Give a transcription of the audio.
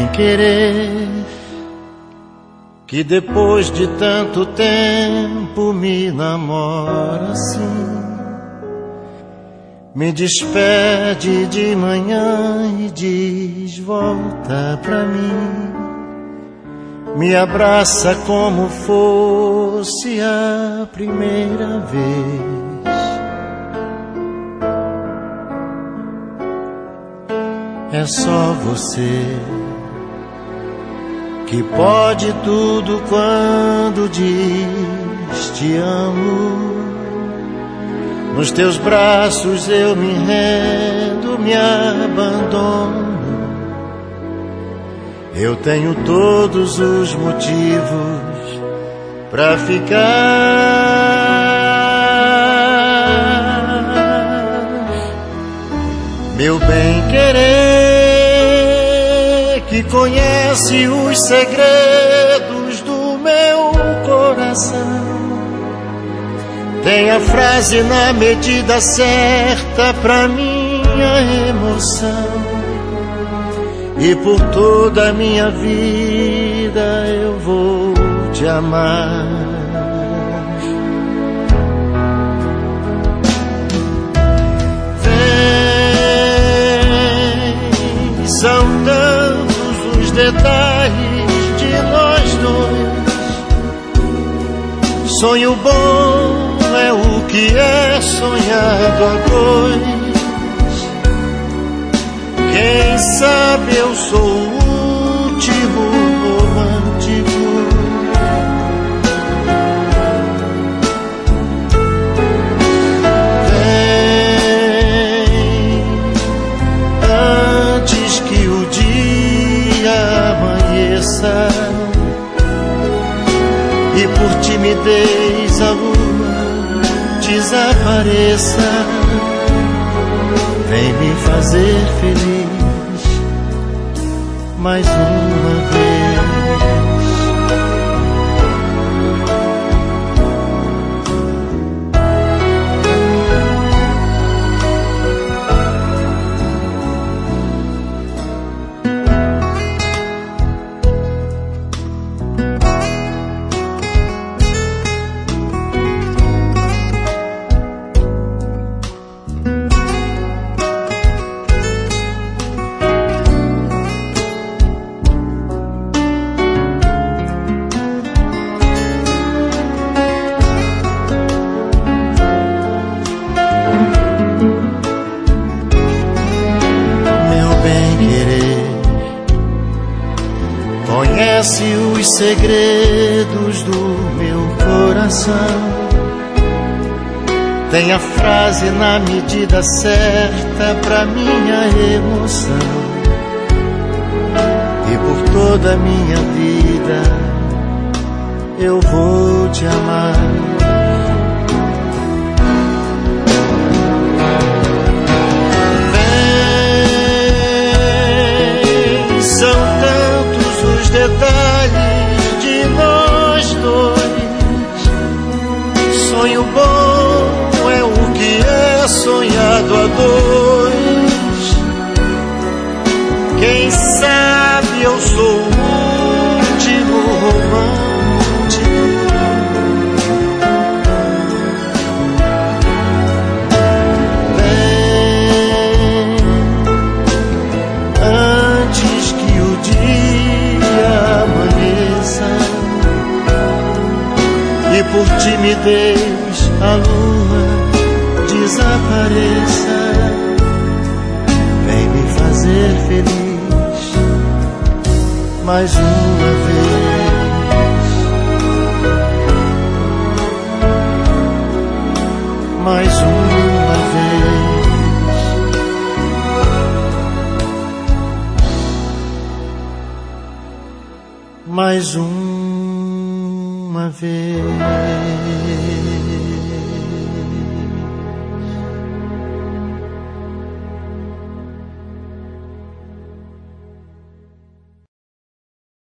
querer, que depois de tanto tempo me namora assim. Me despede de manhã e diz volta pra mim. Me abraça como fosse a primeira vez. É só você que pode tudo quando diz te amo. Nos teus braços eu me rendo, me abandono. Eu tenho todos os motivos pra ficar. Meu bem-querer, que conhece os segredos do meu coração, tem a frase na medida certa pra minha emoção. E por toda a minha vida eu vou te amar. Vem, são tantos os detalhes de nós dois. Sonho bom é o que é sonhado a dois. Quem sabe eu sou o último romântico. Vem, antes que o dia amanheça e por timidez a lua desapareça. Vem me fazer feliz mais uma vez. Conhece os segredos do meu coração, tem a frase na medida certa pra minha emoção. E por toda a minha vida eu vou te amar. Vem, são tantos os detalhes de nós dois. Sonho bom é o que é sonhado a dois. Quem sabe eu sou o último romântico. Vem, antes que o dia amanheça e por timidez a lua desapareça. Vem me fazer feliz mais uma vez, mais uma vez, mais uma vez.